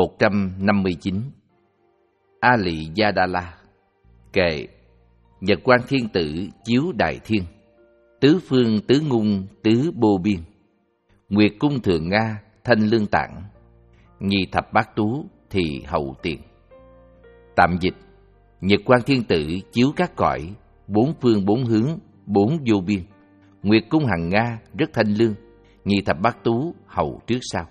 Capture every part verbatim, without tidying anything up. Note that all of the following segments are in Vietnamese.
một trăm năm mươi chín. A Lị Gia Đa La. Kệ: Nhật Quang Thiên Tử chiếu đại thiên, tứ phương tứ ngung tứ bô biên, nguyệt cung thường Nga thanh lương tạng, nhi thập bát tú thì hậu tiền. Tạm dịch: Nhật Quang Thiên Tử chiếu các cõi, bốn phương bốn hướng, bốn vô biên, nguyệt cung hằng Nga rất thanh lương, nhi thập bát tú hậu trước sau.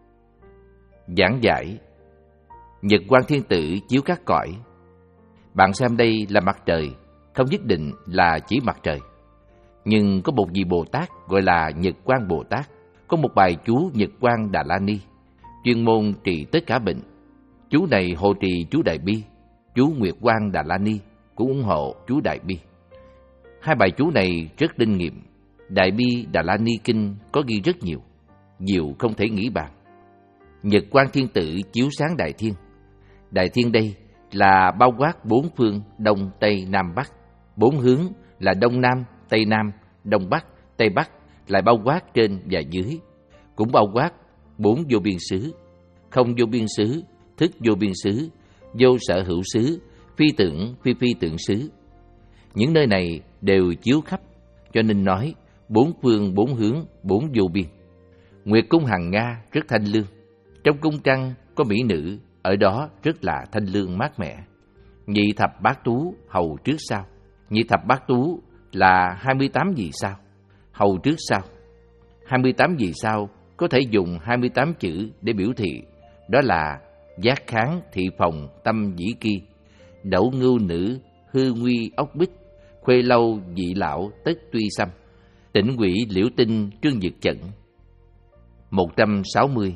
Giảng giải: Nhật Quang Thiên Tử chiếu các cõi. Bạn xem đây là mặt trời, không nhất định là chỉ mặt trời. Nhưng có một vị Bồ Tát gọi là Nhật Quang Bồ Tát, có một bài chú Nhật Quang Đà La Ni, chuyên môn trị tất cả bệnh. Chú này hộ trì chú Đại Bi, chú Nguyệt Quang Đà La Ni cũng ủng hộ chú Đại Bi. Hai bài chú này rất linh nghiệm. Đại Bi Đà La Ni Kinh có ghi rất nhiều, nhiều không thể nghĩ bàn. Nhật Quang Thiên Tử chiếu sáng đại thiên. Đại thiên đây là bao quát bốn phương Đông, Tây, Nam, Bắc. Bốn hướng là Đông Nam, Tây Nam, Đông Bắc, Tây Bắc, lại bao quát trên và dưới. Cũng bao quát bốn vô biên xứ: không vô biên xứ, thức vô biên xứ, vô sở hữu xứ, phi tưởng, phi phi tưởng xứ. Những nơi này đều chiếu khắp, cho nên nói bốn phương, bốn hướng, bốn vô biên. Nguyệt cung hằng Nga rất thanh lương. Trong cung trăng có mỹ nữ, ở đó rất là thanh lương mát mẻ. Nhị thập bát tú hầu trước sau. Nhị thập bát tú là hai mươi tám vì sao, hầu trước sau. hai mươi tám vì sao có thể dùng hai mươi tám chữ để biểu thị, đó là giác kháng thị phòng tâm dĩ kỳ, đậu ngưu nữ hư nguy ốc bích, khuê lâu dị lão tất tuy xăm, tỉnh quỷ liễu tinh trương dực chẩn. một trăm sáu mươi.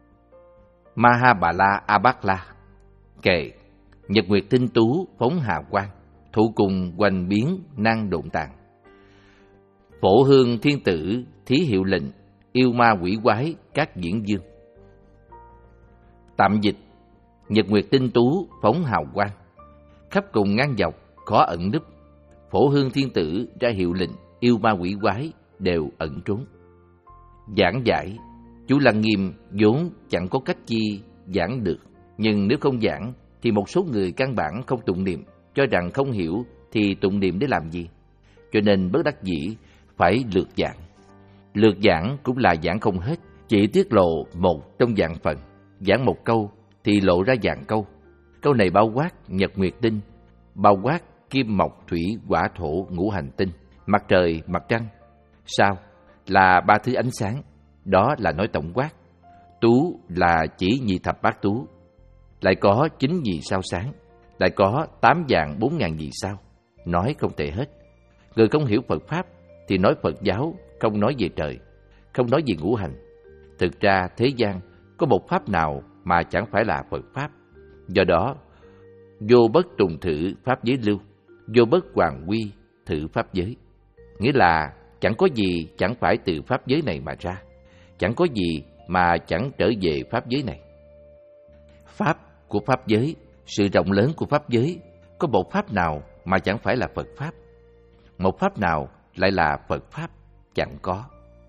Mahabala Abakla. Kệ: Nhật nguyệt tinh tú phóng hà quang, thụ cùng hoành biến năng độn tàn. Phổ hương thiên tử thí hiệu lệnh, yêu ma quỷ quái các diễn dương. Tạm dịch: Nhật nguyệt tinh tú phóng hào quang, khắp cùng ngang dọc khó ẩn núp. Phổ hương thiên tử ra hiệu lệnh, yêu ma quỷ quái đều ẩn trốn. Giảng giải: Chú Lăng Nghiêm vốn chẳng có cách chi giảng được, nhưng nếu không giảng thì một số người căn bản không tụng niệm, cho rằng không hiểu thì tụng niệm để làm gì, cho nên bất đắc dĩ phải lược giảng. Lược giảng cũng là giảng không hết, chỉ tiết lộ một trong vạn phần. Giảng một câu thì lộ ra vạn câu. Câu này bao quát nhật nguyệt tinh, bao quát kim mộc thủy hỏa thổ ngũ hành tinh, mặt trời mặt trăng. Sao? Là ba thứ ánh sáng, đó là nói tổng quát. Tú là chỉ nhị thập bát tú, lại có chín vì sao sáng, lại có tám vạn bốn ngàn vì sao. Nói không thể hết. Người không hiểu Phật Pháp thì nói Phật giáo, không nói về trời, không nói về ngũ hành. Thực ra thế gian có một pháp nào mà chẳng phải là Phật Pháp. Do đó, vô bất trùng thử Pháp giới lưu, vô bất hoàng quy thử Pháp giới. Nghĩa là chẳng có gì chẳng phải từ Pháp giới này mà ra, chẳng có gì mà chẳng trở về Pháp giới này. Pháp của Pháp giới, sự rộng lớn của Pháp giới, có một Pháp nào mà chẳng phải là Phật Pháp? Một Pháp nào lại là Phật Pháp? Chẳng có.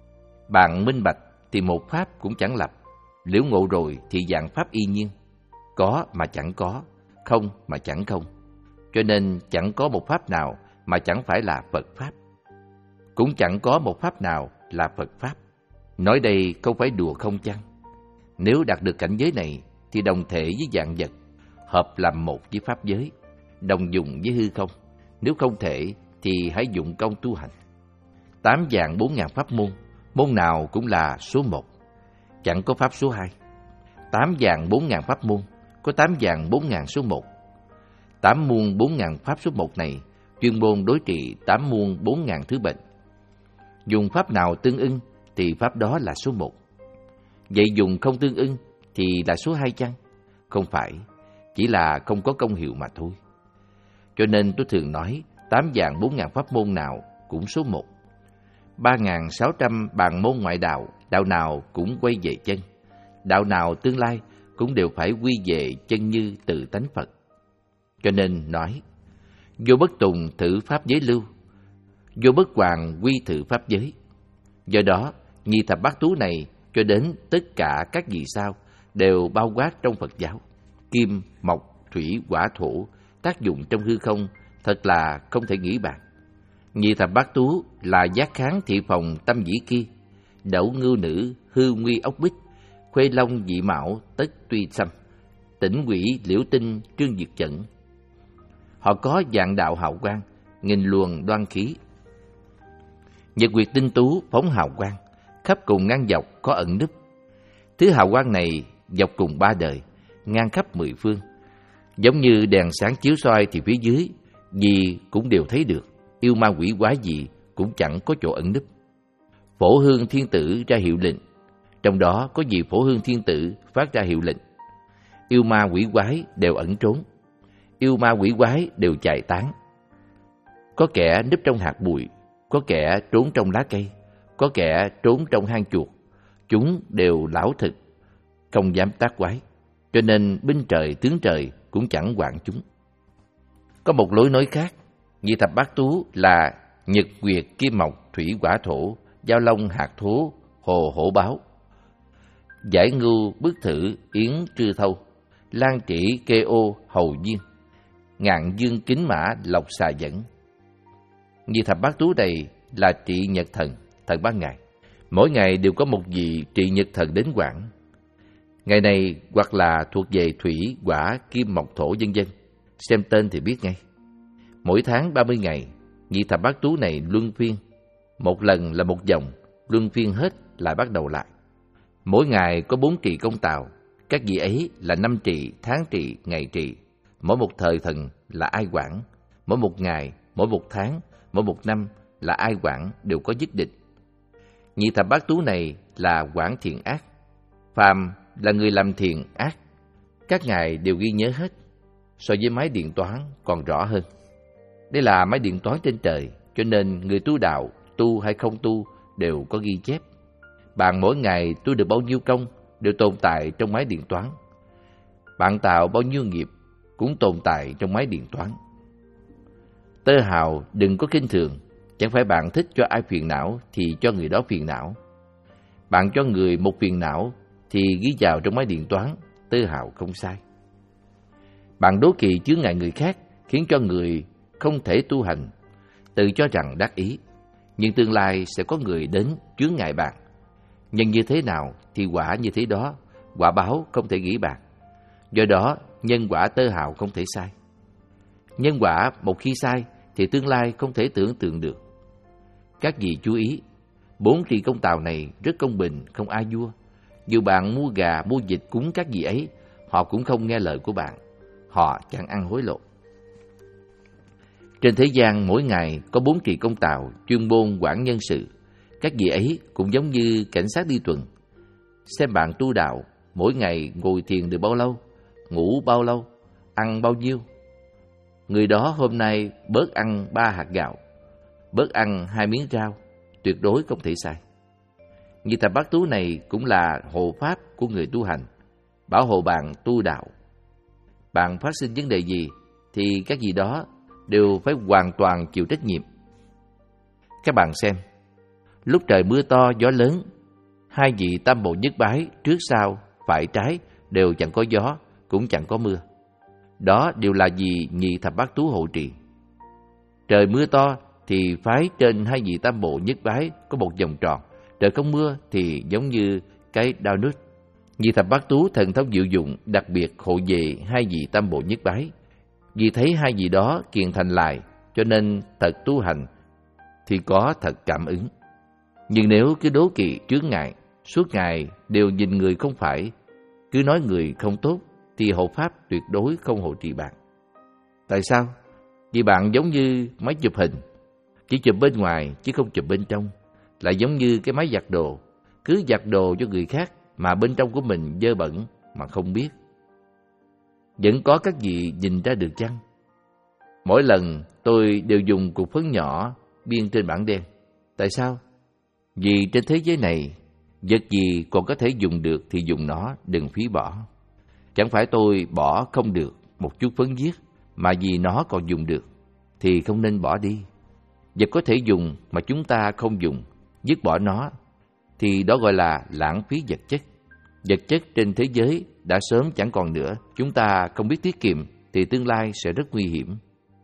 Bạn minh bạch thì một Pháp cũng chẳng lập, liễu ngộ rồi thì dạng Pháp y nhiên. Có mà chẳng có, không mà chẳng không. Cho nên chẳng có một Pháp nào mà chẳng phải là Phật Pháp. Cũng chẳng có một Pháp nào là Phật Pháp. Nói đây không phải đùa không chăng? Nếu đạt được cảnh giới này thì đồng thể với vạn vật, hợp làm một với Pháp giới, đồng dùng với hư không. Nếu không thể thì hãy dụng công tu hành. Tám vạn bốn ngàn pháp môn, môn nào cũng là số một, chẳng có Pháp số hai. Tám vạn bốn ngàn pháp môn, có tám vạn bốn ngàn số một. Tám muôn bốn ngàn Pháp số một này chuyên môn đối trị tám muôn bốn ngàn thứ bệnh. Dùng Pháp nào tương ưng thì Pháp đó là số một. Vậy dùng không tương ưng thì là số hai chăng? Không phải, chỉ là không có công hiệu mà thôi. Cho nên tôi thường nói tám vạn bốn ngàn pháp môn nào cũng số một. Ba ngàn sáu trăm bàn môn ngoại đạo, đạo nào cũng quay về chân. Đạo nào tương lai cũng đều phải quy về chân như tự tánh Phật. Cho nên nói, vô bất tùng thử Pháp giới lưu, vô bất hoàng quy thử Pháp giới. Do đó, nhị thập bát tú này cho đến tất cả các vì sao đều bao quát trong Phật giáo. Kim, mộc, thủy, hỏa, thổ tác dụng trong hư không thật là không thể nghĩ bàn. Nhị thập bát tú là giác kháng thị phòng tâm dĩ kia, đẩu ngưu nữ hư nguy ốc bích, khuê long dị mão tất tuy xăm, tỉnh quỷ liễu tinh trương diệt chẩn. Họ có dạng đạo hào quang, nghìn luồng đoan khí. Nhật nguyệt tinh tú phóng hào quang, khắp cùng ngang dọc có ẩn núp. Thứ hào quang này dọc cùng ba đời, ngang khắp mười phương. Giống như đèn sáng chiếu soi thì phía dưới, gì cũng đều thấy được, yêu ma quỷ quái gì cũng chẳng có chỗ ẩn núp. Phổ hương thiên tử ra hiệu lệnh, trong đó có vị phổ hương thiên tử phát ra hiệu lệnh. Yêu ma quỷ quái đều ẩn trốn, yêu ma quỷ quái đều chạy tán. Có kẻ núp trong hạt bụi, có kẻ trốn trong lá cây, có kẻ trốn trong hang chuột. Chúng đều lão thực, không dám tác quái, cho nên binh trời tướng trời cũng chẳng quản chúng. Có một lối nói khác, nhị thập bát tú là nhật nguyệt kim mộc thủy hỏa thổ, giao long hạt thố, hồ hổ báo, giải ngưu bức thử yến trư thâu, lan trĩ kê ô hầu diên, ngạn dương kính mã lộc xà dẫn. Nhị thập bát tú này là trị nhật thần, thần ban ngày. Mỗi ngày đều có một vị trị nhật thần đến quản. Ngày này hoặc là thuộc về thủy, hỏa, kim, mộc, thổ vân vân. Xem tên thì biết ngay. Mỗi tháng ba mươi ngày, nhị thập bát tú này luân phiên. Một lần là một vòng, luân phiên hết lại bắt đầu lại. Mỗi ngày có bốn trị công tào. Các vị ấy là năm trị, tháng trị, ngày trị. Mỗi một thời thần là ai quản. Mỗi một ngày, mỗi một tháng, mỗi một năm là ai quản đều có nhất định. Nhị thập bát tú này là quản thiện ác. Phàm là người làm thiện ác, các ngài đều ghi nhớ hết, so với máy điện toán còn rõ hơn. Đây là máy điện toán trên trời, cho nên người tu đạo, tu hay không tu đều có ghi chép. Bạn mỗi ngày tu được bao nhiêu công đều tồn tại trong máy điện toán. Bạn tạo bao nhiêu nghiệp cũng tồn tại trong máy điện toán. Tơ hào đừng có khinh thường, chẳng phải bạn thích cho ai phiền não thì cho người đó phiền não. Bạn cho người một phiền não thì ghi vào trong máy điện toán, tơ hào không sai. Bạn đố kỵ chướng ngại người khác khiến cho người không thể tu hành, tự cho rằng đắc ý, nhưng tương lai sẽ có người đến chướng ngại bạn. Nhân như thế nào thì quả như thế đó, quả báo không thể nghĩ bạc. Do đó, nhân quả tơ hào không thể sai. Nhân quả một khi sai thì tương lai không thể tưởng tượng được. Các vị chú ý, bốn trị công tào này rất công bình, không ai vua. Dù bạn mua gà, mua vịt cúng các vị ấy, họ cũng không nghe lời của bạn. Họ chẳng ăn hối lộ. Trên thế gian mỗi ngày có bốn trị công tào chuyên môn quản nhân sự. Các vị ấy cũng giống như cảnh sát đi tuần. Xem bạn tu đạo, mỗi ngày ngồi thiền được bao lâu, ngủ bao lâu, ăn bao nhiêu. Người đó hôm nay bớt ăn ba hạt gạo, bớt ăn hai miếng rau, tuyệt đối không thể sai. Nhị thập bát tú này cũng là hộ pháp của người tu hành, bảo hộ bạn tu đạo. Bạn phát sinh vấn đề gì thì các gì đó đều phải hoàn toàn chịu trách nhiệm. Các bạn xem, lúc trời mưa to gió lớn, hai vị tam bộ nhất bái trước sau phải trái đều chẳng có gió, cũng chẳng có mưa. Đó đều là vì nhị thập bát tú hộ trì. Trời mưa to thì phái trên hai vị tam bộ nhất bái có một vòng tròn. Trời không mưa thì giống như cái đao nứt. Nhị thập bát tú thần thông diệu dụng đặc biệt hộ về hai vị tam bộ nhất bái. Vì thấy hai vị đó kiền thành lại, cho nên thật tu hành thì có thật cảm ứng. Nhưng nếu cứ đố kỵ chướng ngại, suốt ngày đều nhìn người không phải, cứ nói người không tốt, thì hộ pháp tuyệt đối không hộ trì bạn. Tại sao? Vì bạn giống như máy chụp hình, chỉ chụp bên ngoài chứ không chụp bên trong. Lại giống như cái máy giặt đồ, cứ giặt đồ cho người khác mà bên trong của mình dơ bẩn mà không biết. Vẫn có các vị nhìn ra được chăng? Mỗi lần tôi đều dùng cục phấn nhỏ biên trên bảng đen. Tại sao? Vì trên thế giới này, vật gì còn có thể dùng được thì dùng nó, đừng phí bỏ. Chẳng phải tôi bỏ không được một chút phấn viết, mà vì nó còn dùng được thì không nên bỏ đi. Vật có thể dùng mà chúng ta không dùng, dứt bỏ nó thì đó gọi là lãng phí vật chất. Vật chất trên thế giới đã sớm chẳng còn nữa. Chúng ta không biết tiết kiệm thì tương lai sẽ rất nguy hiểm.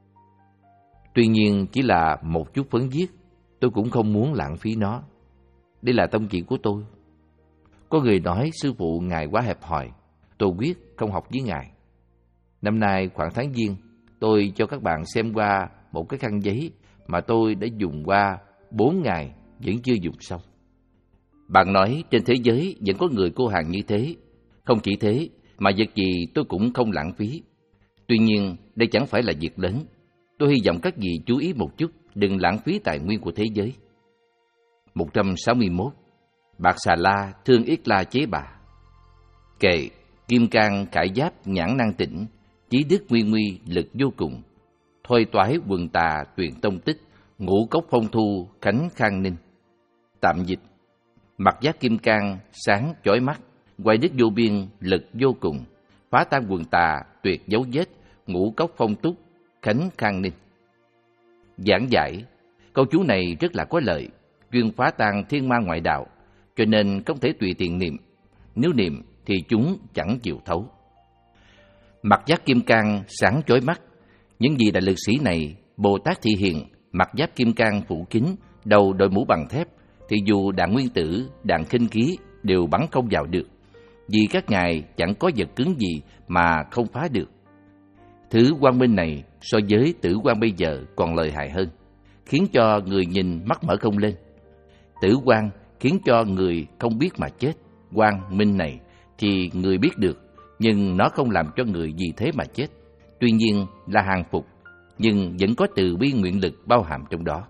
Tuy nhiên chỉ là một chút phấn viết, tôi cũng không muốn lãng phí nó. Đây là tông chỉ của tôi. Có người nói sư phụ ngài quá hẹp hòi, tôi quyết không học với ngài. Năm nay khoảng tháng Giêng, tôi cho các bạn xem qua một cái khăn giấy mà tôi đã dùng qua bốn ngày vẫn chưa dùng xong. Bạn nói trên thế giới vẫn có người cô hàng như thế. Không chỉ thế, mà vật gì tôi cũng không lãng phí. Tuy nhiên, đây chẳng phải là việc lớn. Tôi hy vọng các vị chú ý một chút, đừng lãng phí tài nguyên của thế giới. một trăm sáu mươi mốt. Bạc Xà La thương Yết La chế bà. Kệ, kim cang khải giáp nhãn năng tỉnh, chí đức nguy nguy lực vô cùng. Thôi toái quần tà tuyển tông tích, ngũ cốc phong thu khánh khang ninh. Tạm dịch: mặt giáp kim cang sáng chói mắt, quay đức vô biên lực vô cùng. Phá tan quần tà tuyệt dấu vết, ngũ cốc phong túc khánh khang ninh. Giảng giải: câu chú này rất là có lợi, chuyên phá tan thiên ma ngoại đạo, cho nên không thể tùy tiện niệm. Nếu niệm thì chúng chẳng chịu thấu. Mặt giáp kim cang sáng chói mắt. Những vị đại lực sĩ này, Bồ Tát Thị Hiền, mặt giáp kim cang phủ kín, đầu đội mũ bằng thép, thì dù đạn nguyên tử, đạn khinh khí đều bắn không vào được, vì các ngài chẳng có vật cứng gì mà không phá được. Thứ quang minh này so với tử quang bây giờ còn lợi hại hơn, khiến cho người nhìn mắt mở không lên. Tử quang khiến cho người không biết mà chết. Quang minh này thì người biết được, nhưng nó không làm cho người vì thế mà chết. Tuy nhiên là hàng phục, nhưng vẫn có từ bi nguyện lực bao hàm trong đó.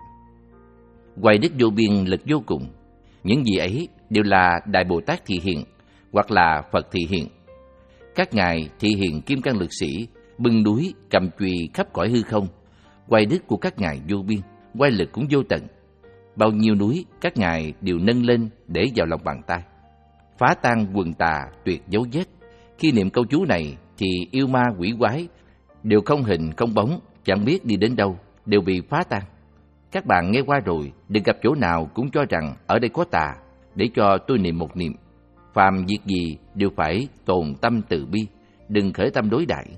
Hoài đức vô biên lực vô cùng. Những gì ấy đều là Đại Bồ Tát Thị Hiện hoặc là Phật Thị Hiện. Các ngài Thị Hiện kim cang lực sĩ bưng núi cầm chùy khắp cõi hư không. Hoài đức của các ngài vô biên, oai lực cũng vô tận. Bao nhiêu núi các ngài đều nâng lên để vào lòng bàn tay, phá tan quần tà tuyệt dấu vết. Khi niệm câu chú này thì yêu ma quỷ quái đều không hình không bóng, chẳng biết đi đến đâu, đều bị phá tan. Các bạn nghe qua rồi, đừng gặp chỗ nào cũng cho rằng ở đây có tà, để cho tôi niệm một niệm. Phàm việc gì đều phải tồn tâm từ bi, đừng khởi tâm đối đãi.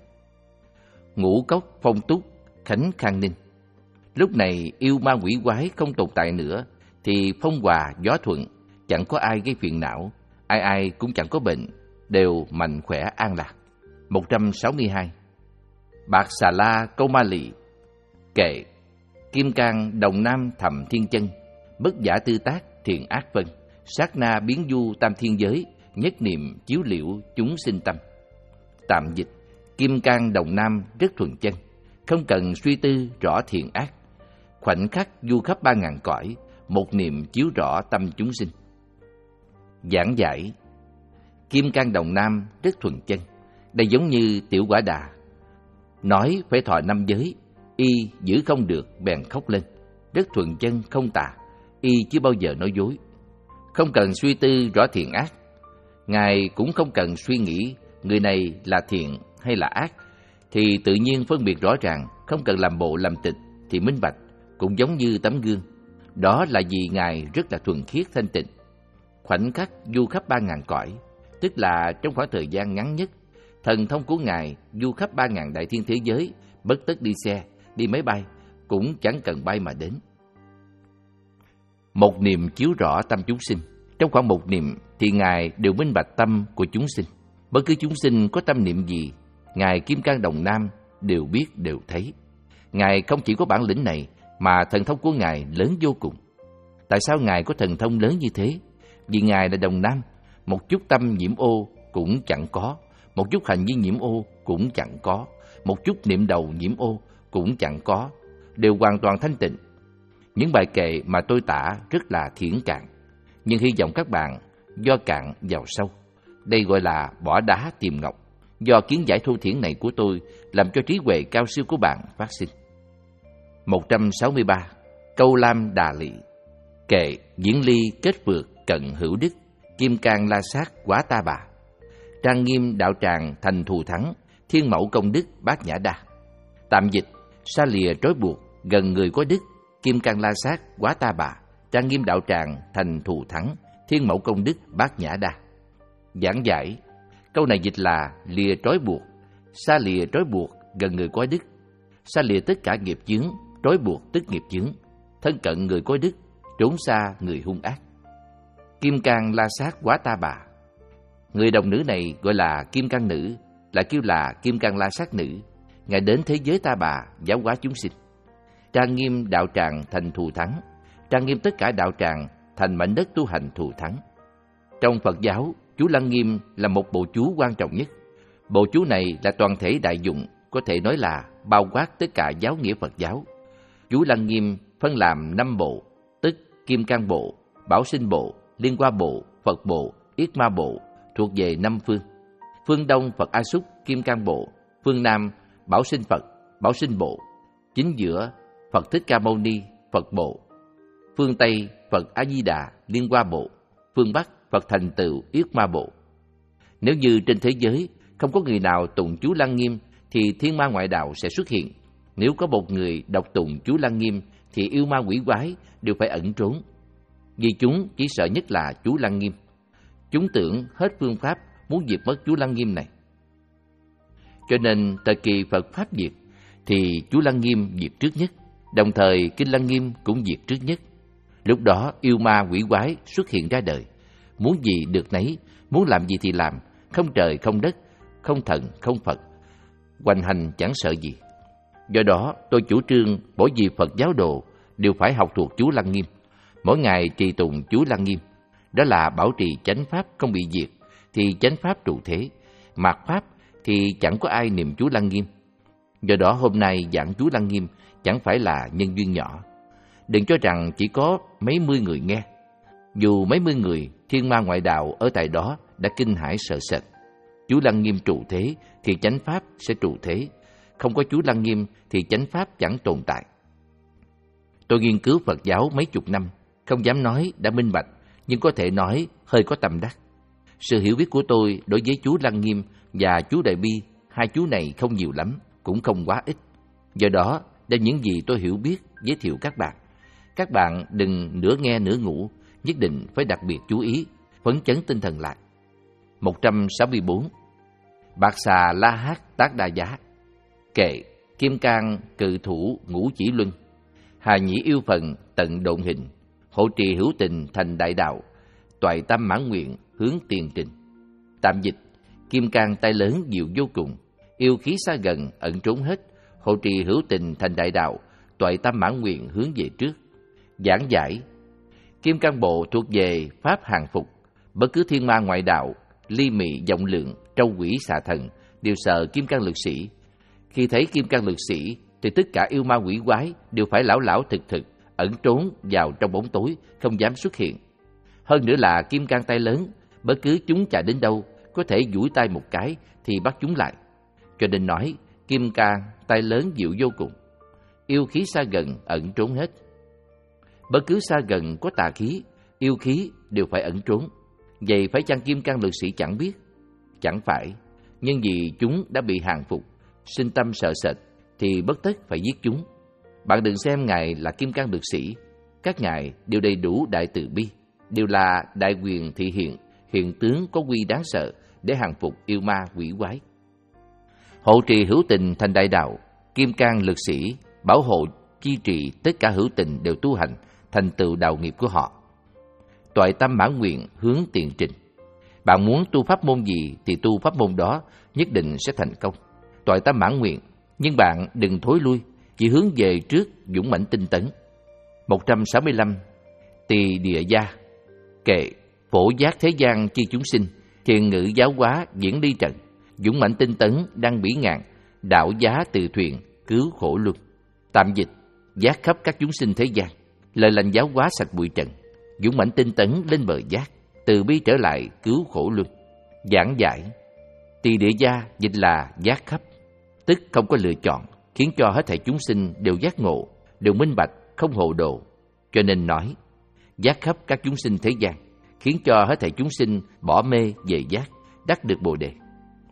Ngũ cốc phong túc khánh khang ninh. Lúc này yêu ma quỷ quái không tồn tại nữa, thì phong hòa gió thuận, chẳng có ai gây phiền não, ai ai cũng chẳng có bệnh, đều mạnh khỏe an lạc. một trăm sáu mươi hai. Bạc Xà La câu ma lị. Kệ, kim cang đồng nam thầm thiên chân, bất giả tư tác thiện ác phân, sát na biến du tam thiên giới, nhất niệm chiếu liễu chúng sinh tâm. Tạm dịch: kim cang đồng nam rất thuần chân, không cần suy tư rõ thiện ác, khoảnh khắc du khắp ba ngàn cõi, một niệm chiếu rõ tâm chúng sinh. Giảng giải: kim cang đồng nam rất thuần chân, đây giống như tiểu quả đà, nói phải thọ năm giới, y giữ không được bèn khóc lên. Rất thuần chân không tà, y chưa bao giờ nói dối. Không cần suy tư rõ thiện ác, ngài cũng không cần suy nghĩ người này là thiện hay là ác, thì tự nhiên phân biệt rõ ràng, không cần làm bộ làm tịch thì minh bạch, cũng giống như tấm gương. Đó là vì ngài rất là thuần khiết thanh tịnh. Khoảnh khắc du khắp ba ngàn cõi, tức là trong khoảng thời gian ngắn nhất, thần thông của ngài du khắp ba ngàn đại thiên thế giới, bất tất đi xe, đi máy bay, cũng chẳng cần bay mà đến. Một niệm chiếu rõ tâm chúng sinh. Trong khoảng một niệm thì ngài đều minh bạch tâm của chúng sinh. Bất cứ chúng sinh có tâm niệm gì, ngài kim cang đồng nam đều biết đều thấy. Ngài không chỉ có bản lĩnh này, mà thần thông của ngài lớn vô cùng. Tại sao ngài có thần thông lớn như thế? Vì ngài là đồng nam, một chút tâm nhiễm ô cũng chẳng có, một chút hành vi nhiễm ô cũng chẳng có, một chút niệm đầu nhiễm ô cũng chẳng có, đều hoàn toàn thanh tịnh. Những bài kệ mà tôi tả rất là thiển cạn, nhưng hy vọng các bạn do cạn vào sâu. Đây gọi là bỏ đá tìm ngọc. Do kiến giải thô thiển này của tôi làm cho trí huệ cao siêu của bạn phát sinh. một trăm sáu mươi ba. Câu lam đà lị. Kệ, diễn ly kết vượt cận hữu đức, kim cang la sát quá ta bà. Trang nghiêm đạo tràng thành thù thắng, thiên mẫu công đức bát nhã đa. Tạm dịch: xa lìa trói buộc, gần người có đức, kim cang la sát quá ta bà. Trang nghiêm đạo tràng thành thù thắng, thiên mẫu công đức bát nhã đa. Giảng giải. Câu này dịch là lìa trói buộc, xa lìa trói buộc, gần người có đức. Xa lìa tất cả nghiệp chướng, trói buộc tức nghiệp chướng. Thân cận người có đức, trốn xa người hung ác. Kim cang la sát quá ta bà. Người đồng nữ này gọi là kim cang nữ, lại kêu là kim cang la sát nữ. Ngài đến thế giới ta bà, giáo hóa chúng sinh. Trang nghiêm đạo tràng thành thù thắng, trang nghiêm tất cả đạo tràng thành mảnh đất tu hành thù thắng. Trong Phật giáo, chú Lăng Nghiêm là một bộ chú quan trọng nhất. Bộ chú này là toàn thể đại dụng, có thể nói là bao quát tất cả giáo nghĩa Phật giáo. Chú Lăng Nghiêm phân làm năm bộ, tức Kim Cang Bộ, Bảo Sinh Bộ, Liên Hoa Bộ, Phật Bộ, Yết Ma Bộ, thuộc về năm phương. Phương Đông Phật A Xúc, Kim Cang Bộ, phương Nam Bảo Sinh Phật, Bảo Sinh Bộ, chính giữa Phật Thích Ca Mâu Ni, Phật Bộ, phương Tây Phật A Di Đà, Liên Hoa Bộ, phương Bắc Phật Thành Tựu, Yết Ma Bộ. Nếu như trên thế giới không có người nào tụng chú Lăng Nghiêm thì thiên ma ngoại đạo sẽ xuất hiện. Nếu có một người đọc tụng chú Lăng Nghiêm thì yêu ma quỷ quái đều phải ẩn trốn, vì chúng chỉ sợ nhất là chú Lăng Nghiêm. Chúng tưởng hết phương pháp muốn diệt mất chú Lăng Nghiêm này. Cho nên thời kỳ Phật Pháp diệt thì chú Lăng Nghiêm diệt trước nhất, đồng thời Kinh Lăng Nghiêm cũng diệt trước nhất. Lúc đó yêu ma quỷ quái xuất hiện ra đời, muốn gì được nấy, muốn làm gì thì làm, không trời không đất, không thần không Phật, hoành hành chẳng sợ gì. Do đó tôi chủ trương mỗi vị Phật giáo đồ đều phải học thuộc chú Lăng Nghiêm, mỗi ngày trì tụng chú Lăng Nghiêm. Đó là bảo trì chánh pháp không bị diệt, thì chánh pháp trụ thế, mạt pháp thì chẳng có ai niệm chú Lăng Nghiêm. Do đó hôm nay giảng chú Lăng Nghiêm chẳng phải là nhân duyên nhỏ. Đừng cho rằng chỉ có mấy mươi người nghe. Dù mấy mươi người, thiên ma ngoại đạo ở tại đó đã kinh hãi sợ sệt. Chú Lăng Nghiêm trụ thế thì chánh pháp sẽ trụ thế. Không có chú Lăng Nghiêm thì chánh pháp chẳng tồn tại. Tôi nghiên cứu Phật giáo mấy chục năm, không dám nói đã minh bạch, nhưng có thể nói hơi có tâm đắc. Sự hiểu biết của tôi đối với chú Lăng Nghiêm và chú Đại Bi, hai chú này không nhiều lắm, cũng không quá ít. Do đó, đem những gì tôi hiểu biết giới thiệu các bạn. Các bạn đừng nửa nghe nửa ngủ, nhất định phải đặc biệt chú ý, phấn chấn tinh thần lại. một trăm sáu mươi tư. Bạc xà la hát tác đa giá. Kệ kim cang cự thủ ngũ chỉ luân. Hà nhĩ yêu phần tận độn hình. Hộ trì hữu tình thành đại đạo. Toại tâm mãn nguyện hướng tiền trình. Tạm dịch: kim cang tay lớn diệu vô cùng, yêu khí xa gần ẩn trốn hết. Hộ trì hữu tình thành đại đạo. Toại tâm mãn nguyện hướng về trước. Giảng giải: Kim Cang Bộ thuộc về pháp hàng phục. Bất cứ thiên ma ngoại đạo, ly mị vọng lượng, trâu quỷ xà thần đều sợ Kim Cang lực sĩ. Khi thấy Kim Cang lực sĩ thì tất cả yêu ma quỷ quái đều phải lảo lảo thực thực, ẩn trốn vào trong bóng tối, không dám xuất hiện. Hơn nữa là Kim Cang tay lớn, bất cứ chúng chạy đến đâu có thể duỗi tay một cái thì bắt chúng lại. Cho nên nói Kim Cang tay lớn diệu vô cùng, yêu khí xa gần ẩn trốn hết. Bất cứ xa gần có tà khí, yêu khí đều phải ẩn trốn. Vậy phải chăng Kim Cang lực sĩ chẳng biết? Chẳng phải, nhưng vì chúng đã bị hàng phục, sinh tâm sợ sệt thì bất tất phải giết chúng. Bạn đừng xem Ngài là Kim Cang lực sĩ, các Ngài đều đầy đủ đại từ bi, đều là đại quyền thị hiện, hiện tướng có quy đáng sợ để hàng phục yêu ma quỷ quái. Hộ trì hữu tình thành đại đạo, Kim Cang lực sĩ bảo hộ chi trì tất cả hữu tình đều tu hành, thành tựu đạo nghiệp của họ. Toại tâm mãn nguyện hướng tiền trình. Bạn muốn tu pháp môn gì thì tu pháp môn đó, nhất định sẽ thành công. Toại tâm mãn nguyện, nhưng bạn đừng thối lui, chỉ hướng về trước, dũng mãnh tinh tấn. một trăm sáu mươi lăm. Tỳ địa gia. Kệ phổ giác thế gian chi chúng sinh, thiền ngữ giáo hóa diễn ly trận, dũng mãnh tinh tấn đăng bỉ ngạn, đạo giá từ thuyền cứu khổ luân. Tạm dịch: giác khắp các chúng sinh thế gian, lời lành giáo hóa sạch bụi trần, dũng mãnh tinh tấn lên bờ giác, từ bi trở lại cứu khổ luân. Giảng giải: Tỳ địa gia dịch là giác khắp, tức không có lựa chọn, khiến cho hết thảy chúng sinh đều giác ngộ, đều minh bạch, không hồ đồ. Cho nên nói giác khắp các chúng sinh thế gian, khiến cho hết thảy chúng sinh bỏ mê về giác, đắc được bồ đề.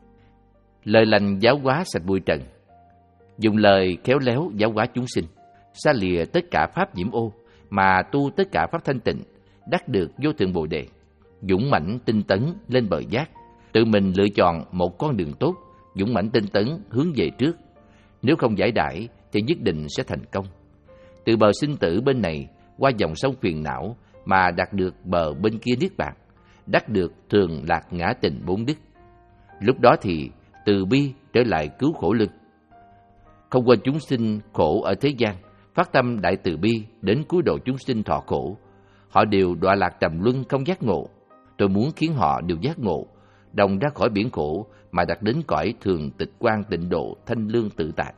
Lời lành giáo hóa sạch bụi trần, dùng lời khéo léo giáo hóa chúng sinh, xa lìa tất cả pháp nhiễm ô, mà tu tất cả pháp thanh tịnh, đắc được vô thượng bồ đề. Dũng mãnh tinh tấn lên bờ giác, tự mình lựa chọn một con đường tốt, dũng mãnh tinh tấn hướng về trước. Nếu không giải đãi thì nhất định sẽ thành công. Từ bờ sinh tử bên này qua dòng sông phiền não mà đạt được bờ bên kia niết bàn, đắc được thường lạc ngã tình bốn đức. Lúc đó thì từ bi trở lại cứu khổ lưng. Không quên chúng sinh khổ ở thế gian, phát tâm đại từ bi đến cứu độ chúng sinh thọ khổ. Họ đều đọa lạc trầm luân không giác ngộ. Tôi muốn khiến họ đều giác ngộ, đồng ra khỏi biển khổ mà đạt đến cõi thường tịch quang tịnh độ thanh lương tự tại.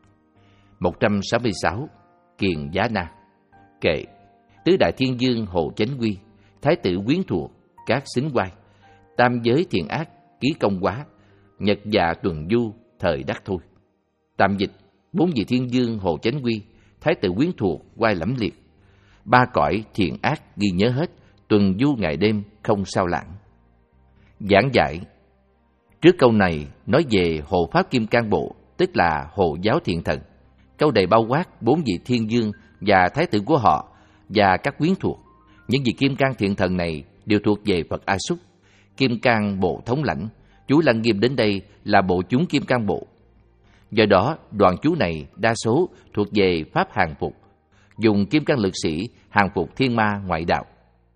một trăm sáu mươi sáu. Kiền Giá Na. Kệ. Tứ đại thiên dương Hồ Chánh Quy, thái tử quyến thuộc, các xính quai, tam giới thiện ác, ký công quá, nhật dạ tuần du, thời đắc thôi. Tạm dịch: bốn vị thiên dương Hồ Chánh Quy, thái tử quyến thuộc, quai lẫm liệt, ba cõi thiện ác ghi nhớ hết, tuần du ngày đêm không sao lãng. Giảng giải. Trước câu này nói về Hộ Pháp Kim Cang Bộ, tức là Hộ Giáo Thiện Thần. Câu này bao quát bốn vị thiên dương và thái tử của họ và các quyến thuộc. Những vị Kim Cang Thiện Thần này đều thuộc về Phật A Xúc, Kim Cang Bộ thống lãnh. Chú Lăng Nghiêm đến đây là bộ chúng Kim Cang Bộ. Do đó, đoàn chú này đa số thuộc về Pháp hàng phục, dùng Kim Cang lực sĩ hàng phục thiên ma ngoại đạo.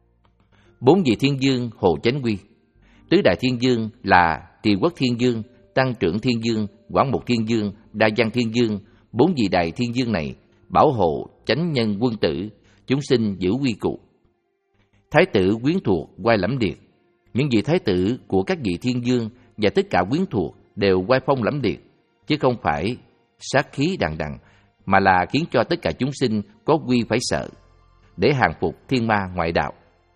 Bốn vị thiên dương Hồ Chánh Quy. Tứ đại thiên dương là Trì Quốc Thiên Dương, Tăng Trưởng Thiên Dương, Quảng Mục Thiên Dương, Đa Văn Thiên Dương. Bốn vị đại thiên dương này bảo hộ chánh nhân quân tử, chúng sinh giữ quy củ. Thái tử quyến thuộc quai lẫm liệt. Những vị thái tử của các vị thiên dương và tất cả quyến thuộc đều quai phong lẫm liệt, chứ không phải sát khí đằng đằng, mà là khiến cho tất cả chúng sinh có quy phải sợ, để hàng phục thiên ma ngoại đạo.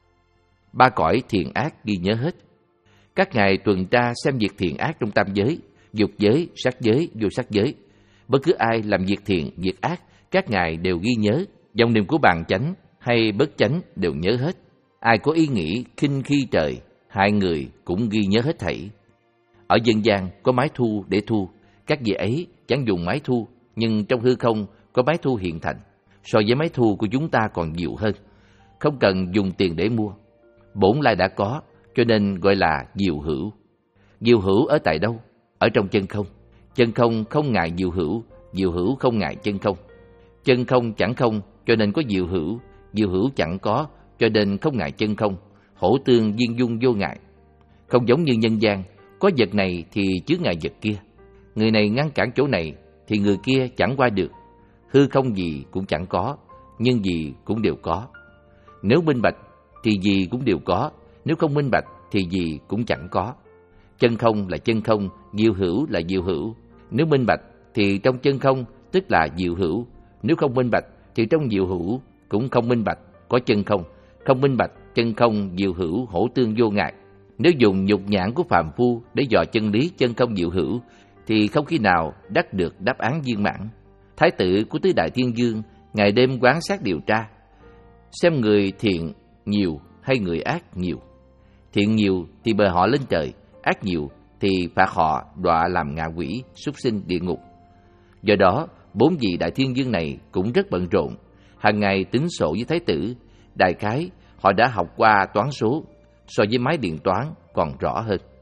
Ba cõi thiện ác ghi nhớ hết. Các ngài tuần tra xem việc thiện ác trong tam giới, dục giới, sát giới, vô sát giới. Bất cứ ai làm việc thiện, việc ác, các ngài đều ghi nhớ. Dòng niệm của bàn chánh hay bất chánh đều nhớ hết. Ai có ý nghĩ khinh khi trời, hại người cũng ghi nhớ hết thảy. Ở dân gian có máy thu để thu, các vị ấy chẳng dùng máy thu, nhưng trong hư không có máy thu hiện thành. So với máy thu của chúng ta còn nhiều hơn, không cần dùng tiền để mua. Bổn lai đã có, cho nên gọi là diệu hữu. Diệu hữu ở tại đâu? Ở trong chân không. Chân không không ngại diệu hữu, diệu hữu không ngại chân không. Chân không chẳng không, cho nên có diệu hữu. Diệu hữu chẳng có, cho nên không ngại chân không. Hổ tương viên dung vô ngại. Không giống như nhân gian, có vật này thì chứa ngại vật kia. Người này ngăn cản chỗ này thì người kia chẳng qua được. Hư không gì cũng chẳng có, nhưng gì cũng đều có. Nếu minh bạch thì gì cũng đều có, nếu không minh bạch thì gì cũng chẳng có. Chân không là chân không, diệu hữu là diệu hữu. Nếu minh bạch thì trong chân không tức là diệu hữu, nếu không minh bạch thì trong diệu hữu cũng không minh bạch, có chân không. Không minh bạch, chân không, diệu hữu, hổ tương vô ngại. Nếu dùng nhục nhãn của phàm phu để dò chân lý chân không diệu hữu thì không khi nào đắc được đáp án viên mãn. Thái tử của tứ đại thiên dương ngày đêm quan sát điều tra, xem người thiện nhiều hay người ác nhiều. Thiện nhiều thì bờ họ lên trời, ác nhiều thì phạt họ đọa làm ngạ quỷ, súc sinh địa ngục. Do đó, bốn vị đại thiên dương này cũng rất bận rộn, hàng ngày tính sổ với thái tử. Đại khái họ đã học qua toán số, so với máy điện toán còn rõ hơn.